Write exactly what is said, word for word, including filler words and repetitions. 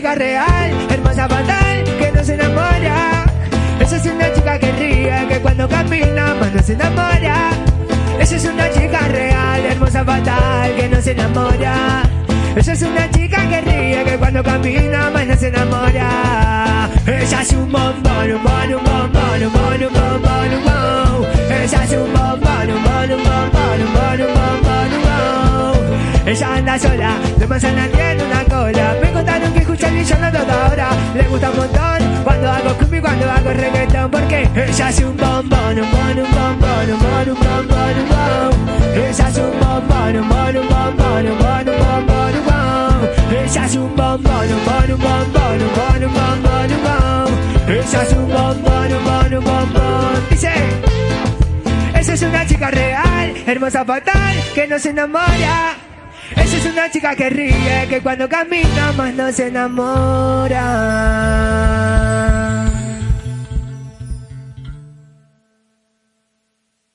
chica real, hermosa fatal, que no se enamora. Esa es una chica que ríe, que cuando camina más no se enamora. Esa es una chica real, hermosa fatal, que no se enamora. Esa es una chica que ríe, que cuando camina más no se enamora. Ella es un bombón, un bombón, un bombón, un bombón, un bombón, un bombón. Ella es un bombón, un bombón, un bombón, un bombón, un bombón, un bombón. Ella anda sola, de manzana tiene una cola. Me contaron que escucha el villano toda hora. Le gusta un montón cuando hago cumbia y cuando hago reggaetón. Porque ella es un bombón, un bombón, un bombón, un bombón, un bombón, un bombón. Ella es un bombón, un bombón, un bombón, un bombón, un bombón, un bombón. Ella es un bombón, un bombón, un bombón, un bombón, un bombón, un bombón. Ella es un bombón, un bombón, un bombón. Dice, esa es una chica real, hermosa fatal, que no se enamora. Esa es una chica que ríe, que cuando camina más no se enamora.